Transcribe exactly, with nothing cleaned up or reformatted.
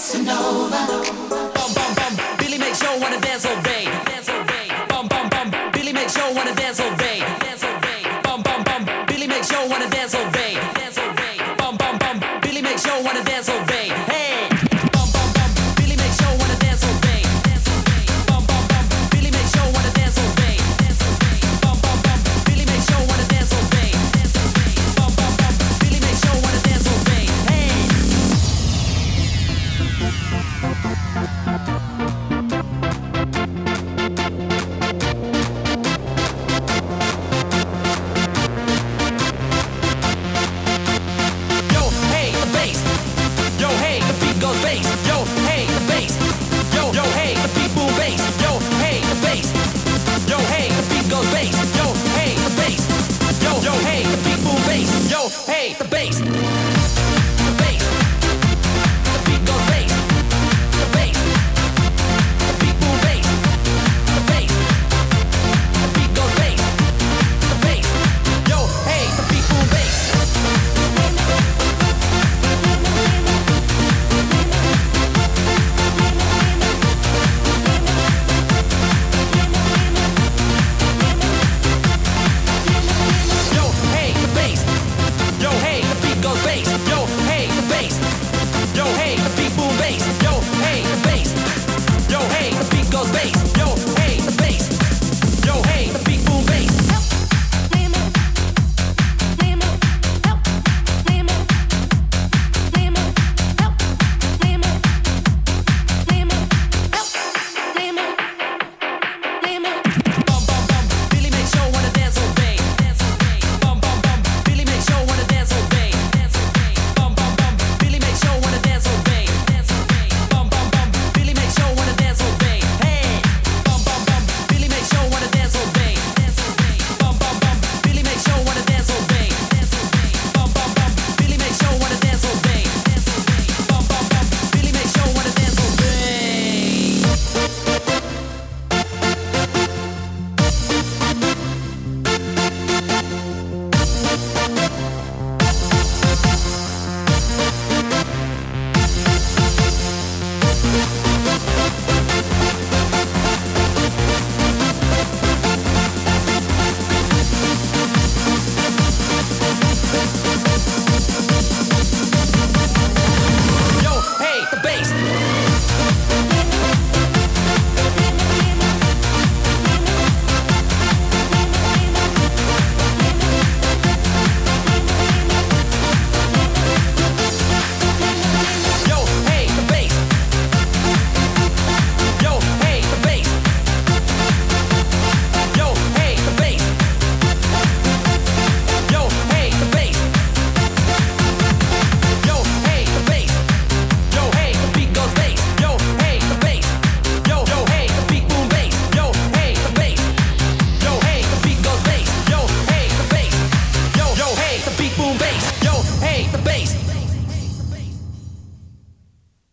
Bum bum bum, Billy makes you wanna dance all day. Bum bum bum, Billy makes you wanna dance all day. Bum bum bum, Billy makes you wanna dance all day. Bum bum bum, Billy makes you wanna dance all day. Hey. Bum bum bum, Billy makes you wanna dance all day. Bum bum bum, Billy makes you wanna dance all day. Bum bum bum, Billy makes you wanna dance all day. Bum bum bum, Billy makes you wanna dance all day. Hey. Yo, hey, the bass. Yo, hey, the beat goes bass. Yo, hey, the bass. Yo, yo, hey, the beat boom bass. Yo, hey, the bass. Yo, hey, the beat goes bass. Yo, hey, the bass. Yo, yo, hey, the beat boom bass. Yo, hey, the bass.